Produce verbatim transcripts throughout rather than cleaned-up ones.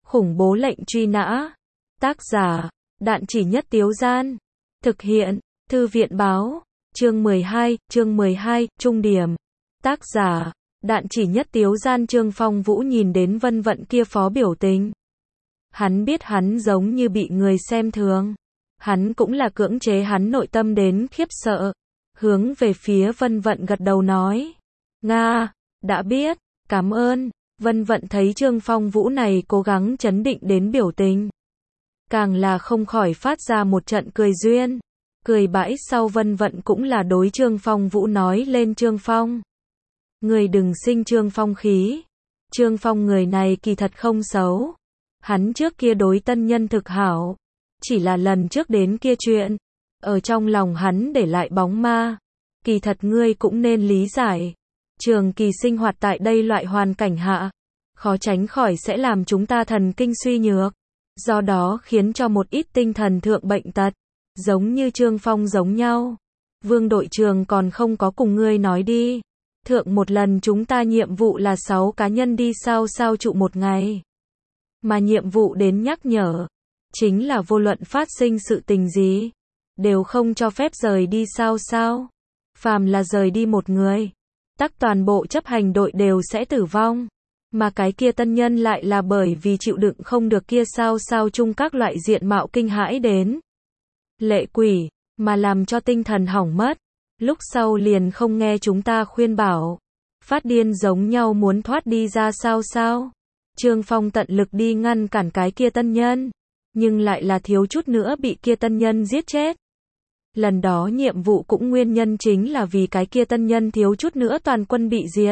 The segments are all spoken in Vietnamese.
Khủng bố lệnh truy nã. Tác giả, Đạn Chỉ Nhất Tiếu Gian. Thực hiện, Thư viện báo. Chương mười hai, chương mười hai, trung điểm. Tác giả, Đạn Chỉ Nhất Tiếu Gian. Trương Phong Vũ nhìn đến Vân Vận kia phó biểu tình. Hắn biết hắn giống như bị người xem thường. Hắn cũng là cưỡng chế hắn nội tâm đến khiếp sợ. Hướng về phía Vân Vận gật đầu nói. Nga, đã biết, cảm ơn. Vân Vận thấy Trương Phong Vũ này cố gắng trấn định đến biểu tình. Càng là không khỏi phát ra một trận cười duyên. Cười bãi sau Vân Vận cũng là đối Trương Phong Vũ nói lên Trương Phong. Người đừng sinh Trương Phong khí. Trương Phong người này kỳ thật không xấu. Hắn trước kia đối tân nhân thực hảo. Chỉ là lần trước đến kia chuyện. Ở trong lòng hắn để lại bóng ma. Kỳ thật ngươi cũng nên lý giải. Trường kỳ sinh hoạt tại đây loại hoàn cảnh hạ. Khó tránh khỏi sẽ làm chúng ta thần kinh suy nhược. Do đó khiến cho một ít tinh thần thượng bệnh tật. Giống như Trương Phong giống nhau. Vương đội trưởng còn không có cùng ngươi nói đi. Thượng một lần chúng ta nhiệm vụ là sáu cá nhân đi sao sao trụ một ngày. Mà nhiệm vụ đến nhắc nhở. Chính là vô luận phát sinh sự tình gì. Đều không cho phép rời đi sao sao. Phàm là rời đi một người. Tắc toàn bộ chấp hành đội đều sẽ tử vong. Mà cái kia tân nhân lại là bởi vì chịu đựng không được kia sao sao chung các loại diện mạo kinh hãi đến. Lệ quỷ, mà làm cho tinh thần hỏng mất. Lúc sau liền không nghe chúng ta khuyên bảo. Phát điên giống nhau muốn thoát đi ra sao sao. Trương Phong tận lực đi ngăn cản cái kia tân nhân. Nhưng lại là thiếu chút nữa bị kia tân nhân giết chết. Lần đó nhiệm vụ cũng nguyên nhân chính là vì cái kia tân nhân thiếu chút nữa toàn quân bị diệt.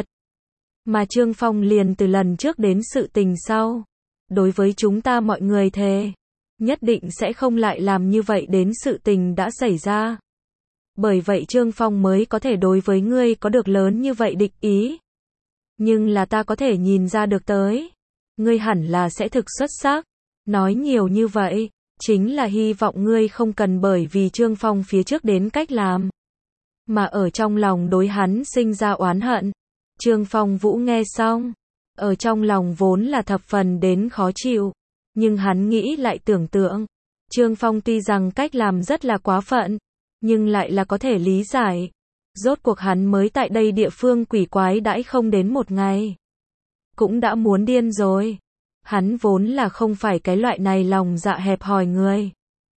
Mà Trương Phong liền từ lần trước đến sự tình sau. Đối với chúng ta mọi người thề. Nhất định sẽ không lại làm như vậy đến sự tình đã xảy ra. Bởi vậy Trương Phong mới có thể đối với ngươi có được lớn như vậy địch ý. Nhưng là ta có thể nhìn ra được tới. Ngươi hẳn là sẽ thực xuất sắc. Nói nhiều như vậy. Chính là hy vọng ngươi không cần bởi vì Trương Phong phía trước đến cách làm. Mà ở trong lòng đối hắn sinh ra oán hận. Trương Phong Vũ nghe xong. Ở trong lòng vốn là thập phần đến khó chịu. Nhưng hắn nghĩ lại tưởng tượng. Trương Phong tuy rằng cách làm rất là quá phận. Nhưng lại là có thể lý giải. Rốt cuộc hắn mới tại đây địa phương quỷ quái đãi không đến một ngày. Cũng đã muốn điên rồi. Hắn vốn là không phải cái loại này lòng dạ hẹp hòi người.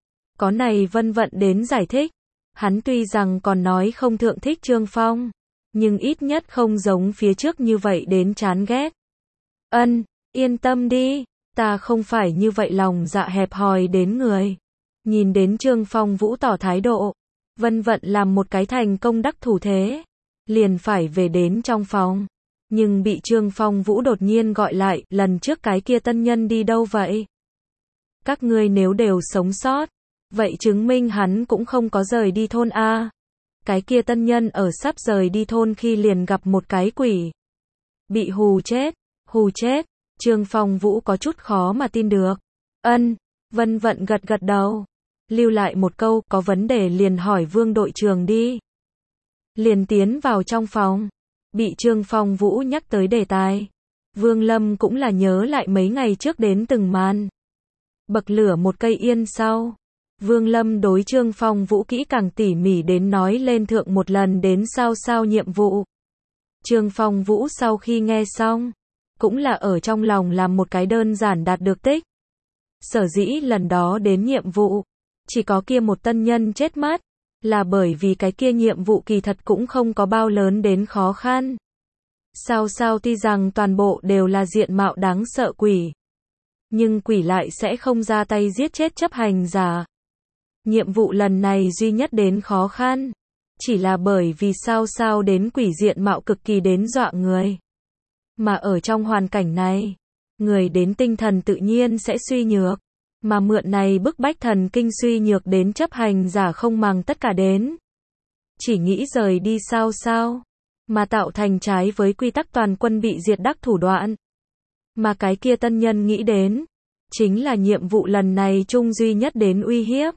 Có này Vân Vận đến giải thích. Hắn tuy rằng còn nói không thượng thích Trương Phong. Nhưng ít nhất không giống phía trước như vậy đến chán ghét. Ân, yên tâm đi. Ta không phải như vậy lòng dạ hẹp hòi đến người. Nhìn đến Trương Phong Vũ tỏ thái độ. Vân Vận làm một cái thành công đắc thủ thế. Liền phải về đến trong phòng. Nhưng bị Trương Phong Vũ đột nhiên gọi lại, lần trước cái kia tân nhân đi đâu vậy? Các ngươi nếu đều sống sót, vậy chứng minh hắn cũng không có rời đi thôn A. Cái kia tân nhân ở sắp rời đi thôn khi liền gặp một cái quỷ. Bị hù chết, hù chết, Trương Phong Vũ có chút khó mà tin được. Ân, Vân Vận gật gật đầu. Lưu lại một câu, có vấn đề liền hỏi Vương đội trưởng đi. Liền tiến vào trong phòng. Bị Trương Phong Vũ nhắc tới đề tài. Vương Lâm cũng là nhớ lại mấy ngày trước đến từng màn. Bậc lửa một cây yên sau. Vương Lâm đối Trương Phong Vũ kỹ càng tỉ mỉ đến nói lên thượng một lần đến sao sao nhiệm vụ. Trương Phong Vũ sau khi nghe xong. Cũng là ở trong lòng làm một cái đơn giản đạt được tích. Sở dĩ lần đó đến nhiệm vụ. Chỉ có kia một tân nhân chết mất. Là bởi vì cái kia nhiệm vụ kỳ thật cũng không có bao lớn đến khó khăn. Sao sao tuy rằng toàn bộ đều là diện mạo đáng sợ quỷ. Nhưng quỷ lại sẽ không ra tay giết chết chấp hành giả. Nhiệm vụ lần này duy nhất đến khó khăn. Chỉ là bởi vì sao sao đến quỷ diện mạo cực kỳ đến dọa người. Mà ở trong hoàn cảnh này, người đến tinh thần tự nhiên sẽ suy nhược. Mà mượn này bức bách thần kinh suy nhược đến chấp hành giả không màng tất cả đến. Chỉ nghĩ rời đi sao sao. Mà tạo thành trái với quy tắc toàn quân bị diệt đắc thủ đoạn. Mà cái kia tân nhân nghĩ đến. Chính là nhiệm vụ lần này chung duy nhất đến uy hiếp.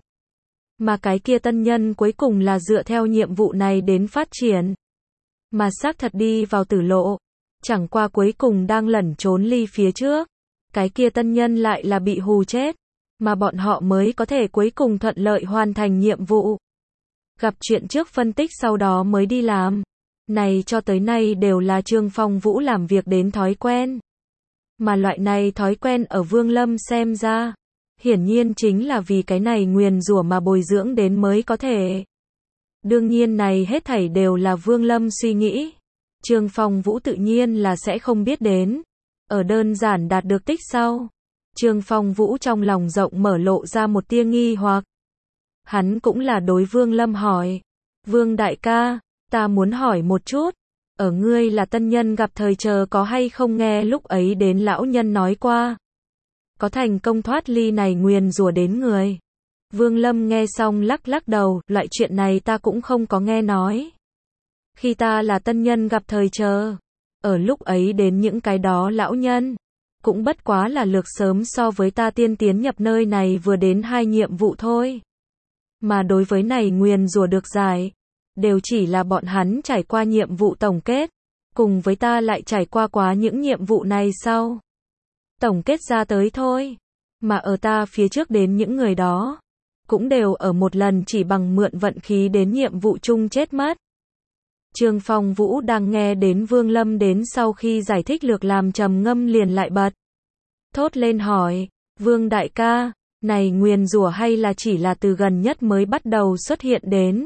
Mà cái kia tân nhân cuối cùng là dựa theo nhiệm vụ này đến phát triển. Mà xác thật đi vào tử lộ. Chẳng qua cuối cùng đang lẩn trốn ly phía trước. cái kia tân nhân lại là bị hù chết, mà bọn họ mới có thể cuối cùng thuận lợi hoàn thành nhiệm vụ. Gặp chuyện trước phân tích sau đó mới đi làm. Này cho tới nay đều là Trương Phong Vũ làm việc đến thói quen. Mà loại này thói quen ở Vương Lâm xem ra, hiển nhiên chính là vì cái này nguyền rủa mà bồi dưỡng đến mới có thể. Đương nhiên này hết thảy đều là Vương Lâm suy nghĩ. Trương Phong Vũ tự nhiên là sẽ không biết đến. Ở đơn giản đạt được tích sau, Trương Phong Vũ trong lòng rộng mở lộ ra một tia nghi hoặc. Hắn cũng là đối Vương Lâm hỏi. Vương đại ca, ta muốn hỏi một chút. Ở ngươi là tân nhân gặp thời chờ có hay không nghe lúc ấy đến lão nhân nói qua. Có thành công thoát ly này nguyền rủa đến người. Vương Lâm nghe xong lắc lắc đầu, loại chuyện này ta cũng không có nghe nói. Khi ta là tân nhân gặp thời chờ, ở lúc ấy đến những cái đó lão nhân, cũng bất quá là lược sớm so với ta tiên tiến nhập nơi này vừa đến hai nhiệm vụ thôi. Mà đối với này nguyền rủa được giải, đều chỉ là bọn hắn trải qua nhiệm vụ tổng kết, cùng với ta lại trải qua quá những nhiệm vụ này sau. Tổng kết ra tới thôi, mà ở ta phía trước đến những người đó, cũng đều ở một lần chỉ bằng mượn vận khí đến nhiệm vụ chung chết mất. Trương Phong Vũ đang nghe đến Vương Lâm đến sau khi giải thích lược làm trầm ngâm liền lại bật. Thốt lên hỏi, Vương đại ca, này nguyền rủa hay là chỉ là từ gần nhất mới bắt đầu xuất hiện đến?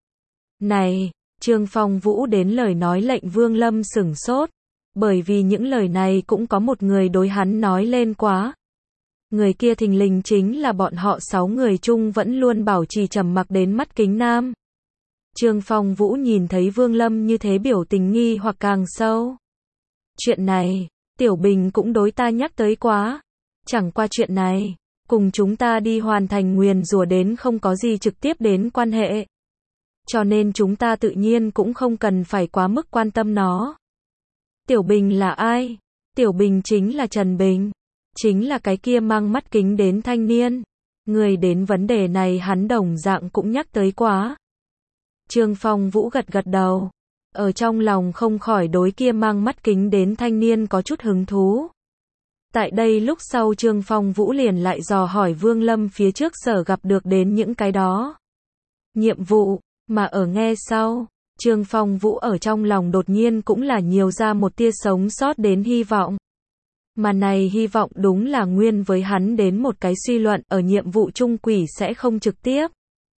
Này, Trương Phong Vũ đến lời nói lệnh Vương Lâm sửng sốt, bởi vì những lời này cũng có một người đối hắn nói lên quá. Người kia thình lình chính là bọn họ sáu người chung vẫn luôn bảo trì trầm mặc đến mắt kính nam. Trương Phong Vũ nhìn thấy Vương Lâm như thế biểu tình nghi hoặc càng sâu. Chuyện này, Tiểu Bình cũng đối ta nhắc tới quá. Chẳng qua chuyện này, cùng chúng ta đi hoàn thành nguyền rủa đến không có gì trực tiếp đến quan hệ. Cho nên chúng ta tự nhiên cũng không cần phải quá mức quan tâm nó. Tiểu Bình là ai? Tiểu Bình chính là Trần Bình. Chính là cái kia mang mắt kính đến thanh niên. Người đến vấn đề này hắn đồng dạng cũng nhắc tới quá. Trương Phong Vũ gật gật đầu. Ở trong lòng không khỏi đối kia mang mắt kính đến thanh niên có chút hứng thú. Tại đây lúc sau Trương Phong Vũ liền lại dò hỏi Vương Lâm phía trước sở gặp được đến những cái đó. Nhiệm vụ, mà ở nghe sau, Trương Phong Vũ ở trong lòng đột nhiên cũng là nhiều ra một tia sống sót đến hy vọng. Mà này hy vọng đúng là nguyên với hắn đến một cái suy luận ở nhiệm vụ chung quỷ sẽ không trực tiếp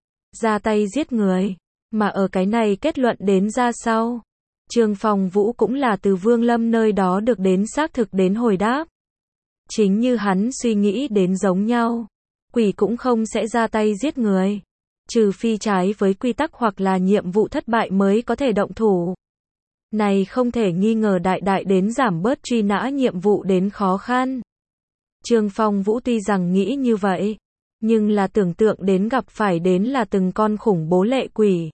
ra tay giết người. Mà ở cái này kết luận đến ra sau, Trương Phong Vũ cũng là từ Vương Lâm nơi đó được đến xác thực đến hồi đáp. Chính như hắn suy nghĩ đến giống nhau, quỷ cũng không sẽ ra tay giết người, trừ phi trái với quy tắc hoặc là nhiệm vụ thất bại mới có thể động thủ. Này không thể nghi ngờ đại đại đến giảm bớt truy nã nhiệm vụ đến khó khăn. Trương Phong Vũ tuy rằng nghĩ như vậy, nhưng là tưởng tượng đến gặp phải đến là từng con khủng bố lệ quỷ.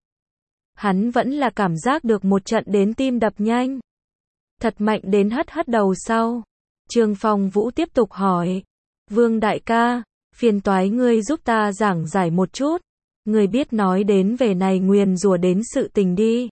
Hắn vẫn là cảm giác được một trận đến tim đập nhanh. Thật mạnh đến hất hất đầu sau. Trương Phong Vũ tiếp tục hỏi. Vương đại ca, phiền toái ngươi giúp ta giảng giải một chút. Ngươi biết nói đến về này nguyền rủa đến sự tình đi.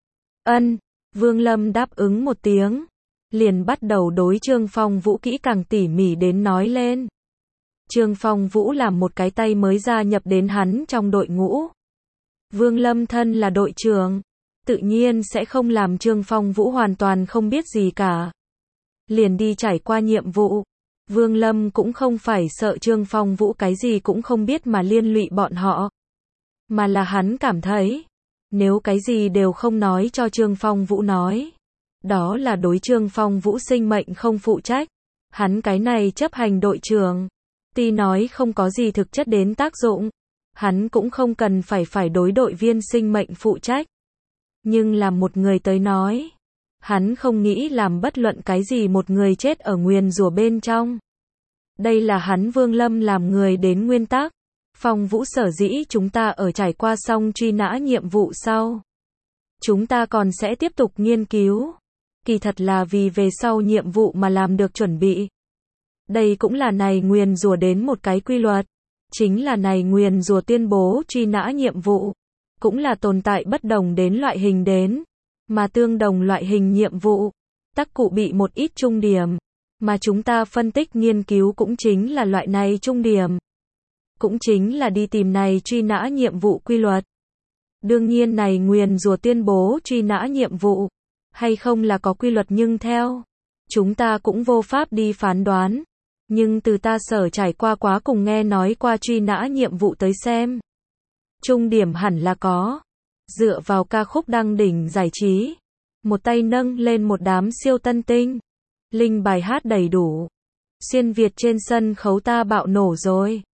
Ân, Vương Lâm đáp ứng một tiếng. Liền bắt đầu đối Trương Phong Vũ kỹ càng tỉ mỉ đến nói lên. Trương Phong Vũ làm một cái tay mới gia nhập đến hắn trong đội ngũ. Vương Lâm thân là đội trưởng, tự nhiên sẽ không làm Trương Phong Vũ hoàn toàn không biết gì cả. Liền đi trải qua nhiệm vụ. Vương Lâm cũng không phải sợ Trương Phong Vũ cái gì cũng không biết mà liên lụy bọn họ. Mà là hắn cảm thấy, nếu cái gì đều không nói cho Trương Phong Vũ nói, đó là đối Trương Phong Vũ sinh mệnh không phụ trách. Hắn cái này chấp hành đội trưởng, tuy nói không có gì thực chất đến tác dụng, hắn cũng không cần phải phải đối đội viên sinh mệnh phụ trách. Nhưng là một người tới nói, hắn không nghĩ làm bất luận cái gì một người chết ở nguyền rủa bên trong. Đây là hắn Vương Lâm làm người đến nguyên tắc. Phong Vũ sở dĩ chúng ta ở trải qua xong truy nã nhiệm vụ sau, chúng ta còn sẽ tiếp tục nghiên cứu. Kỳ thật là vì về sau nhiệm vụ mà làm được chuẩn bị. Đây cũng là này nguyền rủa đến một cái quy luật. Chính là này nguyền rủa tuyên bố truy nã nhiệm vụ. Cũng là tồn tại bất đồng đến loại hình đến. Mà tương đồng loại hình nhiệm vụ. Tắc cụ bị một ít trung điểm. Mà chúng ta phân tích nghiên cứu cũng chính là loại này trung điểm. Cũng chính là đi tìm này truy nã nhiệm vụ quy luật. Đương nhiên này nguyền rủa tuyên bố truy nã nhiệm vụ, hay không là có quy luật nhưng theo chúng ta cũng vô pháp đi phán đoán. Nhưng từ ta sở trải qua quá cùng nghe nói qua truy nã nhiệm vụ tới xem, trung điểm hẳn là có. Dựa vào ca khúc đăng đỉnh giải trí, một tay nâng lên một đám siêu tân tinh, linh bài hát đầy đủ, xuyên Việt trên sân khấu ta bạo nổ rồi.